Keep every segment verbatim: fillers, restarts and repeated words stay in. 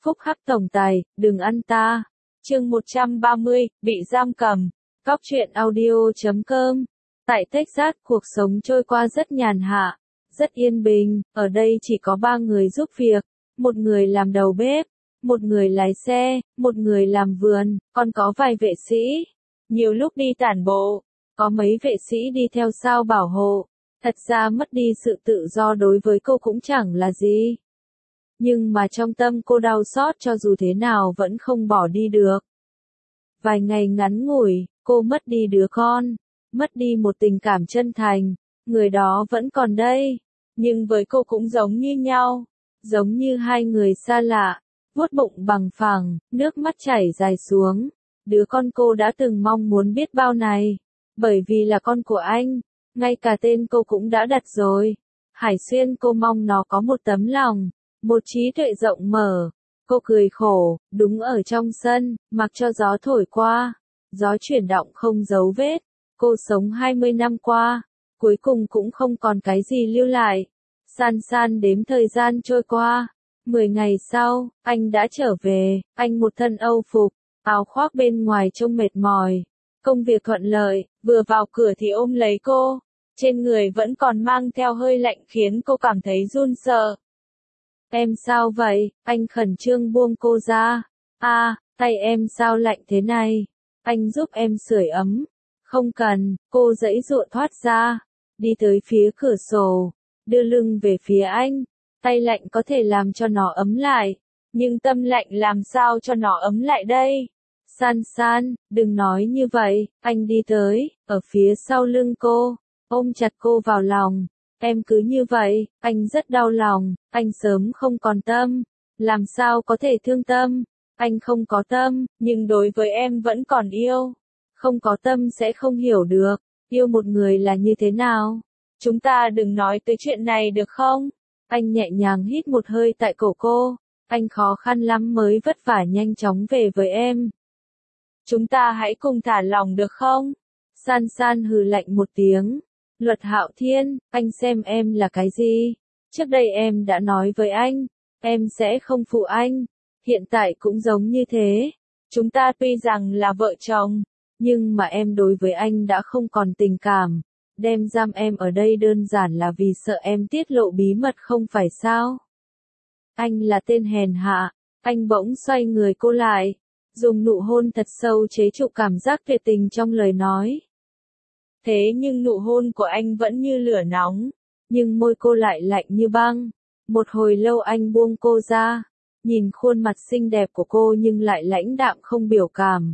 Phúc hắc tổng tài, đừng ăn ta. Chương một trăm ba mươi, bị giam cầm. Cóc truyện audio chấm com. Tại Texas, cuộc sống trôi qua rất nhàn hạ, rất yên bình, ở đây chỉ có ba người giúp việc, một người làm đầu bếp, một người lái xe, một người làm vườn, còn có vài vệ sĩ. Nhiều lúc đi tản bộ, có mấy vệ sĩ đi theo sao bảo hộ. Thật ra mất đi sự tự do đối với cô cũng chẳng là gì. Nhưng mà trong tâm cô đau xót cho dù thế nào vẫn không bỏ đi được. Vài ngày ngắn ngủi, cô mất đi đứa con, mất đi một tình cảm chân thành, người đó vẫn còn đây, nhưng với cô cũng giống như nhau, giống như hai người xa lạ, vuốt bụng bằng phẳng, nước mắt chảy dài xuống. Đứa con cô đã từng mong muốn biết bao này, bởi vì là con của anh, ngay cả tên cô cũng đã đặt rồi. Hải Xuyên, cô mong nó có một tấm lòng, một trí tuệ rộng mở. Cô cười khổ, đúng ở trong sân, mặc cho gió thổi qua, gió chuyển động không dấu vết. Cô sống hai mươi năm qua, cuối cùng cũng không còn cái gì lưu lại. San San đếm thời gian trôi qua. Mười ngày sau, anh đã trở về, anh một thân âu phục, áo khoác bên ngoài trông mệt mỏi. Công việc thuận lợi, vừa vào cửa thì ôm lấy cô. Trên người vẫn còn mang theo hơi lạnh khiến cô cảm thấy run sợ. Em sao vậy? Anh khẩn trương buông cô ra. À, tay em sao lạnh thế này? Anh giúp em sưởi ấm. Không cần, cô giãy giụa thoát ra. Đi tới phía cửa sổ, đưa lưng về phía anh. Tay lạnh có thể làm cho nó ấm lại, nhưng tâm lạnh làm sao cho nó ấm lại đây? San San, đừng nói như vậy. Anh đi tới, ở phía sau lưng cô, ôm chặt cô vào lòng. Em cứ như vậy, anh rất đau lòng, anh sớm không còn tâm, làm sao có thể thương tâm, anh không có tâm, nhưng đối với em vẫn còn yêu, không có tâm sẽ không hiểu được, yêu một người là như thế nào. Chúng ta đừng nói tới chuyện này được không? Anh nhẹ nhàng hít một hơi tại cổ cô, anh khó khăn lắm mới vất vả nhanh chóng về với em. Chúng ta hãy cùng thả lòng được không? San San hừ lạnh một tiếng. Luật Hạo Thiên, anh xem em là cái gì? Trước đây em đã nói với anh, em sẽ không phụ anh. Hiện tại cũng giống như thế. Chúng ta tuy rằng là vợ chồng, nhưng mà em đối với anh đã không còn tình cảm. Đem giam em ở đây đơn giản là vì sợ em tiết lộ bí mật không phải sao? Anh là tên hèn hạ. Anh bỗng xoay người cô lại, dùng nụ hôn thật sâu chế trụ cảm giác tuyệt tình trong lời nói. Thế nhưng nụ hôn của anh vẫn như lửa nóng, nhưng môi cô lại lạnh như băng. Một hồi lâu anh buông cô ra, nhìn khuôn mặt xinh đẹp của cô nhưng lại lãnh đạm không biểu cảm.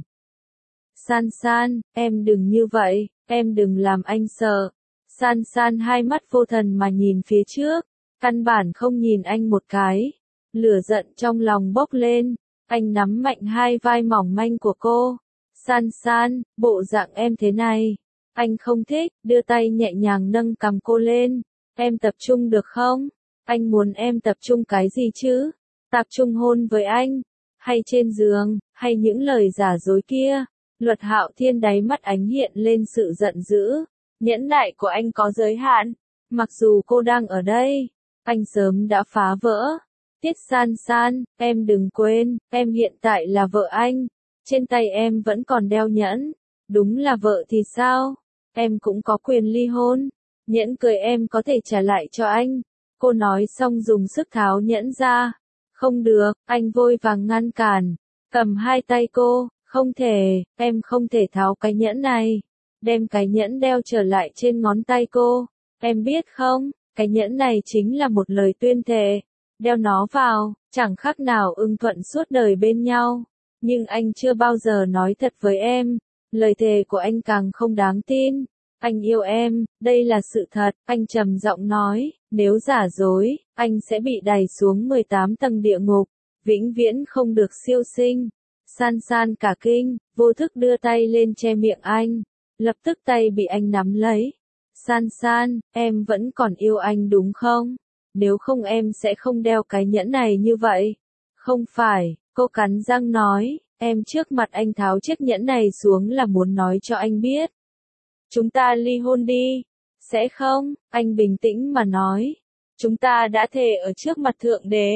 San San, em đừng như vậy, em đừng làm anh sợ. San San hai mắt vô thần mà nhìn phía trước, căn bản không nhìn anh một cái. Lửa giận trong lòng bốc lên, anh nắm mạnh hai vai mỏng manh của cô. San San, bộ dạng em thế này, anh không thích, đưa tay nhẹ nhàng nâng cằm cô lên. Em tập trung được không? Anh muốn em tập trung cái gì chứ? Tập trung hôn với anh? Hay trên giường? Hay những lời giả dối kia? Luật Hạo Thiên đáy mắt ánh hiện lên sự giận dữ. Nhẫn nại của anh có giới hạn. Mặc dù cô đang ở đây, anh sớm đã phá vỡ. Tiết San San, em đừng quên, em hiện tại là vợ anh. Trên tay em vẫn còn đeo nhẫn. Đúng là vợ thì sao? Em cũng có quyền ly hôn. Nhẫn cưới em có thể trả lại cho anh. Cô nói xong dùng sức tháo nhẫn ra. Không được, anh vội vàng ngăn cản. Cầm hai tay cô, không thể, em không thể tháo cái nhẫn này. Đem cái nhẫn đeo trở lại trên ngón tay cô. Em biết không, cái nhẫn này chính là một lời tuyên thệ. Đeo nó vào, chẳng khác nào ưng thuận suốt đời bên nhau. Nhưng anh chưa bao giờ nói thật với em. Lời thề của anh càng không đáng tin. Anh yêu em, đây là sự thật, anh trầm giọng nói, nếu giả dối, anh sẽ bị đày xuống mười tám tầng địa ngục, vĩnh viễn không được siêu sinh. San San cả kinh, vô thức đưa tay lên che miệng anh, lập tức tay bị anh nắm lấy. San San, em vẫn còn yêu anh đúng không? Nếu không em sẽ không đeo cái nhẫn này như vậy. Không phải, cô cắn răng nói, em trước mặt anh tháo chiếc nhẫn này xuống là muốn nói cho anh biết. Chúng ta ly hôn đi. Sẽ không, anh bình tĩnh mà nói. Chúng ta đã thề ở trước mặt Thượng Đế.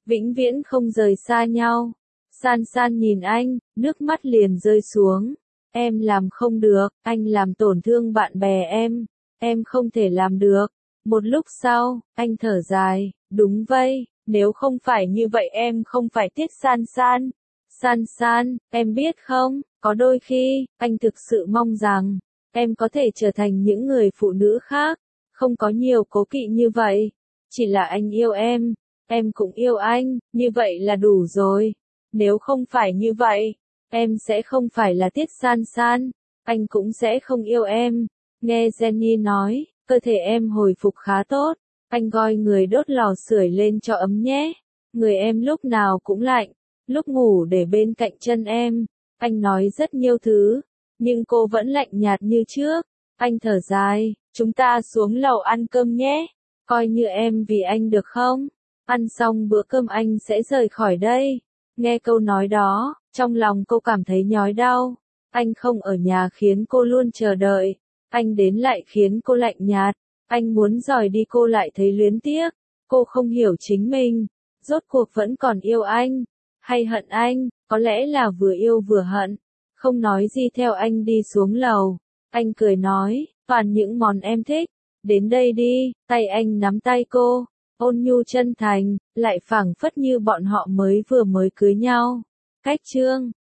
vĩnh viễn không rời xa nhau. San San nhìn anh, nước mắt liền rơi xuống. Em làm không được, anh làm tổn thương bạn bè em, em không thể làm được. Một lúc sau, anh thở dài, đúng vậy, nếu không phải như vậy em không phải tiếc San San. San San, em biết không, có đôi khi, anh thực sự mong rằng, em có thể trở thành những người phụ nữ khác, không có nhiều cố kỵ như vậy. Chỉ là anh yêu em, em cũng yêu anh, như vậy là đủ rồi. Nếu không phải như vậy, em sẽ không phải là tiếc San San, anh cũng sẽ không yêu em. Nghe Jenny nói, cơ thể em hồi phục khá tốt, anh gọi người đốt lò sưởi lên cho ấm nhé. Người em lúc nào cũng lạnh, lúc ngủ để bên cạnh chân em. Anh nói rất nhiều thứ, nhưng cô vẫn lạnh nhạt như trước. Anh thở dài, chúng ta xuống lầu ăn cơm nhé. Coi như em vì anh được không? Ăn xong bữa cơm anh sẽ rời khỏi đây. Nghe câu nói đó, trong lòng cô cảm thấy nhói đau. Anh không ở nhà khiến cô luôn chờ đợi. Anh đến lại khiến cô lạnh nhạt. Anh muốn rời đi cô lại thấy luyến tiếc. Cô không hiểu chính mình. Rốt cuộc vẫn còn yêu anh. Hay hận anh, có lẽ là vừa yêu vừa hận. Không nói gì theo anh đi xuống lầu. Anh cười nói, toàn những món em thích. Đến đây đi, tay anh nắm tay cô. Ôn nhu chân thành, lại phảng phất như bọn họ mới vừa mới cưới nhau. Cách chương